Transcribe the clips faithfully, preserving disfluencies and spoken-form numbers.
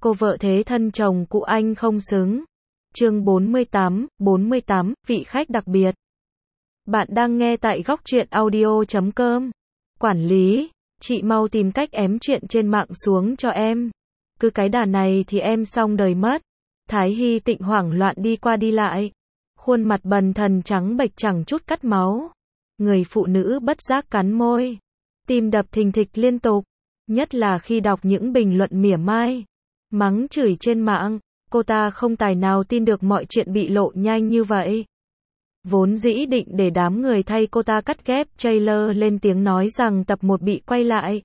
Cô vợ thế thân chồng cụ anh không xứng. Chương bốn mươi tám, bốn mươi tám, vị khách đặc biệt. Bạn đang nghe tại góc truyện audio chấm com. Quản lý, chị mau tìm cách ém chuyện trên mạng xuống cho em. Cứ cái đà này thì em xong đời mất. Thái Hy Tịnh hoảng loạn đi qua đi lại. Khuôn mặt bần thần trắng bệch chẳng chút cắt máu. Người phụ nữ bất giác cắn môi. Tim đập thình thịch liên tục. Nhất là khi đọc những bình luận mỉa mai, mắng chửi trên mạng, cô ta không tài nào tin được mọi chuyện bị lộ nhanh như vậy. Vốn dĩ định để đám người thay cô ta cắt ghép trailer lên tiếng nói rằng tập một bị quay lại.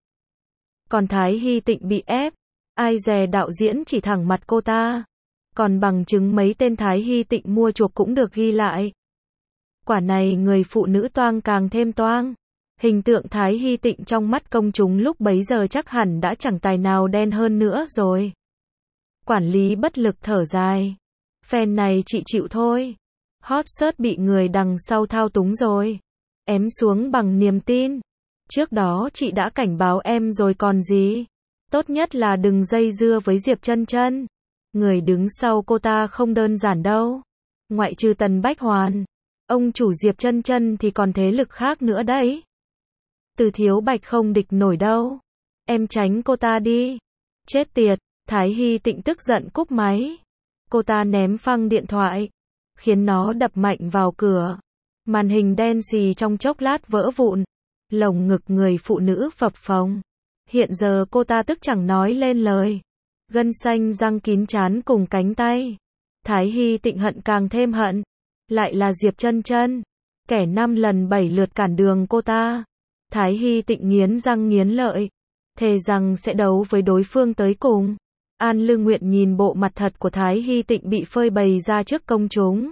Còn Thái Hy Tịnh bị ép, ai dè đạo diễn chỉ thẳng mặt cô ta. Còn bằng chứng mấy tên Thái Hy Tịnh mua chuộc cũng được ghi lại. Quả này người phụ nữ toang càng thêm toang. Hình tượng Thái Hy Tịnh trong mắt công chúng lúc bấy giờ chắc hẳn đã chẳng tài nào đen hơn nữa rồi. Quản lý bất lực thở dài. Fan này chị chịu thôi. Hot search bị người đằng sau thao túng rồi. Ém xuống bằng niềm tin. Trước đó chị đã cảnh báo em rồi còn gì. Tốt nhất là đừng dây dưa với Diệp Chân Chân. Người đứng sau cô ta không đơn giản đâu. Ngoại trừ Tần Bách Hoàn, ông chủ Diệp Chân Chân thì còn thế lực khác nữa đấy. Từ Thiếu Bạch không địch nổi đâu. Em tránh cô ta đi. Chết tiệt, Thái Hy Tịnh tức giận cúp máy. Cô ta ném phăng điện thoại, khiến nó đập mạnh vào cửa. Màn hình đen xì trong chốc lát vỡ vụn. Lồng ngực người phụ nữ phập phồng. Hiện giờ cô ta tức chẳng nói lên lời. Gân xanh răng kín trán cùng cánh tay. Thái Hy Tịnh hận càng thêm hận. Lại là Diệp Chân Chân, kẻ năm lần bảy lượt cản đường cô ta. Thái Hy Tịnh nghiến răng nghiến lợi, thề rằng sẽ đấu với đối phương tới cùng. An Lư Nguyện nhìn bộ mặt thật của Thái Hy Tịnh bị phơi bày ra trước công chúng.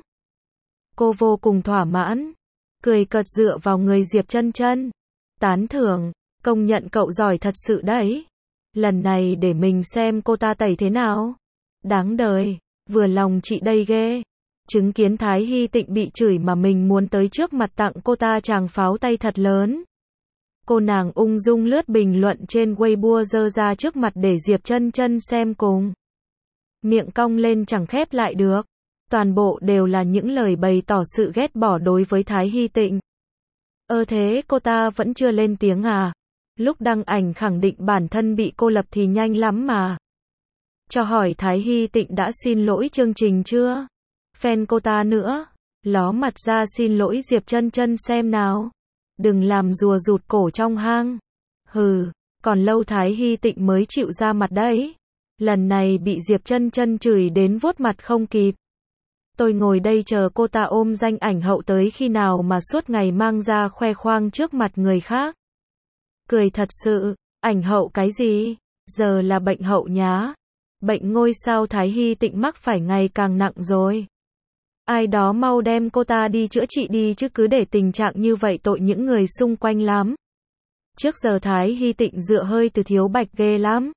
Cô vô cùng thỏa mãn, cười cợt dựa vào người Diệp Chân Chân. Tán thưởng, công nhận cậu giỏi thật sự đấy. Lần này để mình xem cô ta tẩy thế nào. Đáng đời, vừa lòng chị đây ghê. Chứng kiến Thái Hy Tịnh bị chửi mà mình muốn tới trước mặt tặng cô ta tràng pháo tay thật lớn. Cô nàng ung dung lướt bình luận trên Weibo dơ ra trước mặt để Diệp Chân Chân xem cùng. Miệng cong lên chẳng khép lại được. Toàn bộ đều là những lời bày tỏ sự ghét bỏ đối với Thái Hy Tịnh. Ơ thế cô ta vẫn chưa lên tiếng à? Lúc đăng ảnh khẳng định bản thân bị cô lập thì nhanh lắm mà. Cho hỏi Thái Hy Tịnh đã xin lỗi chương trình chưa? Fan cô ta nữa. Ló mặt ra xin lỗi Diệp Chân Chân xem nào. Đừng làm rùa rụt cổ trong hang. Hừ, còn lâu Thái Hy Tịnh mới chịu ra mặt đấy. Lần này bị Diệp Chân Chân chửi đến vuốt mặt không kịp. Tôi ngồi đây chờ cô ta ôm danh ảnh hậu tới khi nào mà suốt ngày mang ra khoe khoang trước mặt người khác. Cười thật sự, ảnh hậu cái gì? Giờ là bệnh hậu nhá. Bệnh ngôi sao Thái Hy Tịnh mắc phải ngày càng nặng rồi. Ai đó mau đem cô ta đi chữa trị đi chứ cứ để tình trạng như vậy tội những người xung quanh lắm. Trước giờ Thái Hy Tịnh dựa hơi từ Thiếu Bạch ghê lắm.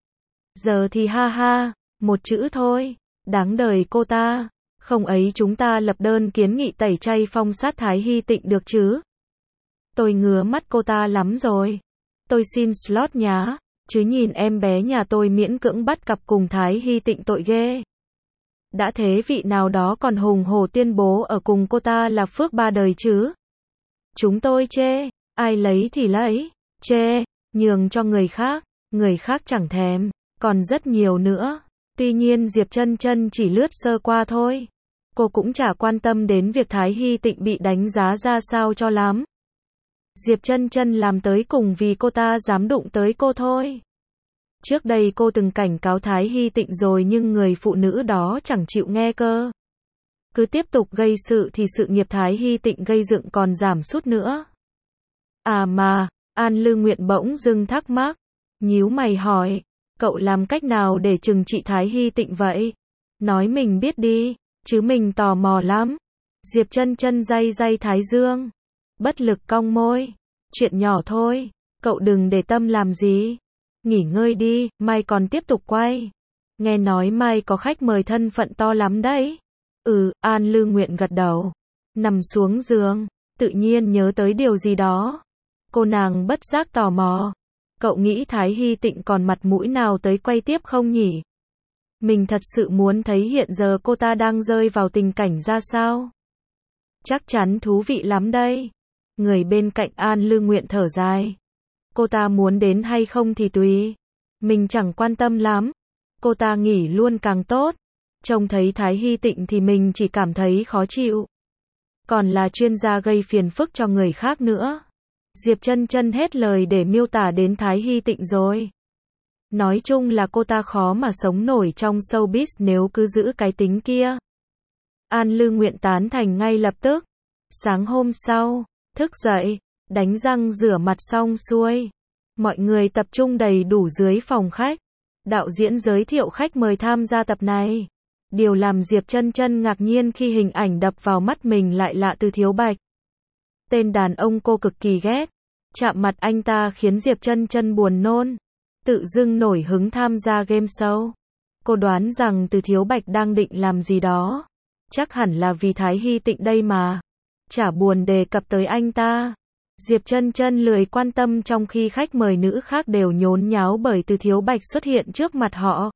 Giờ thì ha ha, một chữ thôi, đáng đời cô ta. Không ấy chúng ta lập đơn kiến nghị tẩy chay phong sát Thái Hy Tịnh được chứ. Tôi ngứa mắt cô ta lắm rồi. Tôi xin slot nhá, chứ nhìn em bé nhà tôi miễn cưỡng bắt cặp cùng Thái Hy Tịnh tội ghê. Đã thế vị nào đó còn hùng hổ tuyên bố ở cùng cô ta là phước ba đời chứ. Chúng tôi chê, ai lấy thì lấy, chê, nhường cho người khác, người khác chẳng thèm, còn rất nhiều nữa. Tuy nhiên Diệp Chân Chân chỉ lướt sơ qua thôi. Cô cũng chả quan tâm đến việc Thái Hy Tịnh bị đánh giá ra sao cho lắm. Diệp Chân Chân làm tới cùng vì cô ta dám đụng tới cô thôi. Trước đây cô từng cảnh cáo Thái Hy Tịnh rồi nhưng người phụ nữ đó chẳng chịu nghe cơ. Cứ tiếp tục gây sự thì sự nghiệp Thái Hy Tịnh gây dựng còn giảm sút nữa. À mà, An Lư Nguyện bỗng dưng thắc mắc, nhíu mày hỏi, cậu làm cách nào để trừng trị Thái Hy Tịnh vậy? Nói mình biết đi, chứ mình tò mò lắm. Diệp Chân Chân day day thái dương, bất lực cong môi, chuyện nhỏ thôi, cậu đừng để tâm làm gì. Nghỉ ngơi đi, mai còn tiếp tục quay. Nghe nói mai có khách mời thân phận to lắm đấy. Ừ, An Lư Nguyện gật đầu. Nằm xuống giường, tự nhiên nhớ tới điều gì đó. Cô nàng bất giác tò mò. Cậu nghĩ Thái Hy Tịnh còn mặt mũi nào tới quay tiếp không nhỉ? Mình thật sự muốn thấy hiện giờ cô ta đang rơi vào tình cảnh ra sao. Chắc chắn thú vị lắm đây. Người bên cạnh An Lương Nguyện thở dài. Cô ta muốn đến hay không thì tùy. Mình chẳng quan tâm lắm. Cô ta nghỉ luôn càng tốt. Trông thấy Thái Hy Tịnh thì mình chỉ cảm thấy khó chịu. Còn là chuyên gia gây phiền phức cho người khác nữa. Diệp Chân Chân hết lời để miêu tả đến Thái Hy Tịnh rồi. Nói chung là cô ta khó mà sống nổi trong showbiz nếu cứ giữ cái tính kia. An Lương Nguyện tán thành ngay lập tức. Sáng hôm sau, thức dậy, đánh răng rửa mặt xong xuôi. Mọi người tập trung đầy đủ dưới phòng khách. Đạo diễn giới thiệu khách mời tham gia tập này. Điều làm Diệp Chân Chân ngạc nhiên khi hình ảnh đập vào mắt mình lại là Từ Thiếu Bạch. Tên đàn ông cô cực kỳ ghét. Chạm mặt anh ta khiến Diệp Chân Chân buồn nôn. Tự dưng nổi hứng tham gia game show. Cô đoán rằng Từ Thiếu Bạch đang định làm gì đó. Chắc hẳn là vì Thái Hy Tịnh đây mà. Chả buồn đề cập tới anh ta. Diệp Chân Chân lười quan tâm trong khi khách mời nữ khác đều nhốn nháo bởi Từ Thiếu Bạch xuất hiện trước mặt họ.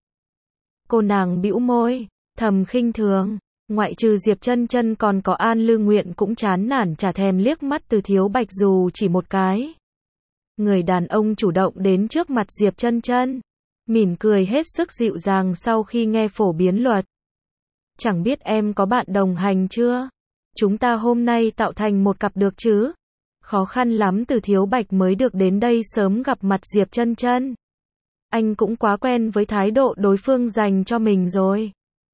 Cô nàng bĩu môi, thầm khinh thường. Ngoại trừ Diệp Chân Chân còn có An Lương Nguyện cũng chán nản chả thèm liếc mắt Từ Thiếu Bạch dù chỉ một cái. Người đàn ông chủ động đến trước mặt Diệp Chân Chân, mỉm cười hết sức dịu dàng sau khi nghe phổ biến luật. Chẳng biết em có bạn đồng hành chưa? Chúng ta hôm nay tạo thành một cặp được chứ? Khó khăn lắm Từ Thiếu Bạch mới được đến đây sớm gặp mặt Diệp Chân Chân. Anh cũng quá quen với thái độ đối phương dành cho mình rồi.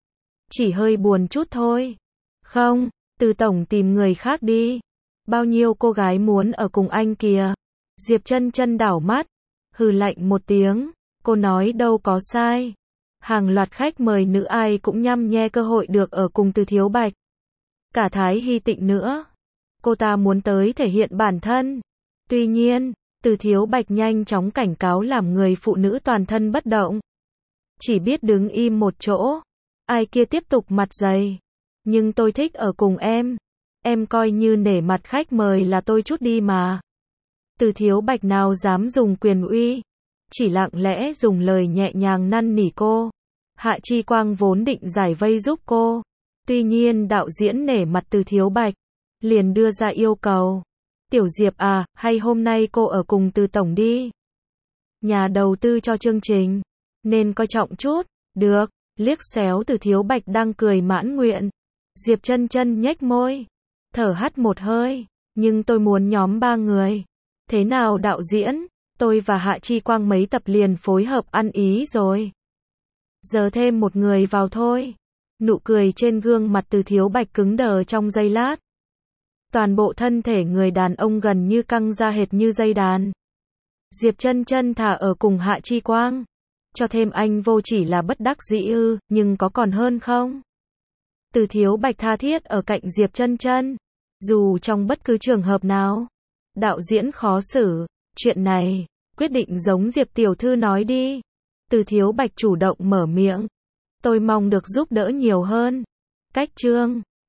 Chỉ hơi buồn chút thôi. Không, Từ tổng tìm người khác đi. Bao nhiêu cô gái muốn ở cùng anh kìa. Diệp Chân Chân đảo mắt, hừ lạnh một tiếng, cô nói đâu có sai. Hàng loạt khách mời nữ ai cũng nhăm nhe cơ hội được ở cùng Từ Thiếu Bạch. Cả Thái Hy Tịnh nữa. Cô ta muốn tới thể hiện bản thân. Tuy nhiên, Từ Thiếu Bạch nhanh chóng cảnh cáo làm người phụ nữ toàn thân bất động. Chỉ biết đứng im một chỗ. Ai kia tiếp tục mặt dày. Nhưng tôi thích ở cùng em. Em coi như nể mặt khách mời là tôi chút đi mà. Từ Thiếu Bạch nào dám dùng quyền uy. Chỉ lặng lẽ dùng lời nhẹ nhàng năn nỉ cô. Hạ Chi Quang vốn định giải vây giúp cô. Tuy nhiên đạo diễn nể mặt Từ Thiếu Bạch. Liền đưa ra yêu cầu. Tiểu Diệp à, hay hôm nay cô ở cùng Từ tổng đi. Nhà đầu tư cho chương trình. Nên coi trọng chút. Được, liếc xéo Từ Thiếu Bạch đang cười mãn nguyện. Diệp Chân Chân nhếch môi. Thở hắt một hơi. Nhưng tôi muốn nhóm ba người. Thế nào đạo diễn? Tôi và Hạ Chi Quang mấy tập liền phối hợp ăn ý rồi. Giờ thêm một người vào thôi. Nụ cười trên gương mặt Từ Thiếu Bạch cứng đờ trong giây lát. Toàn bộ thân thể người đàn ông gần như căng ra hệt như dây đàn. Diệp Chân Chân thà ở cùng Hạ Chi Quang. Cho thêm anh vô chỉ là bất đắc dĩ ư, nhưng có còn hơn không? Từ Thiếu Bạch tha thiết ở cạnh Diệp Chân Chân. Dù trong bất cứ trường hợp nào. Đạo diễn khó xử. Chuyện này, quyết định giống Diệp tiểu thư nói đi. Từ Thiếu Bạch chủ động mở miệng. Tôi mong được giúp đỡ nhiều hơn. Cách chương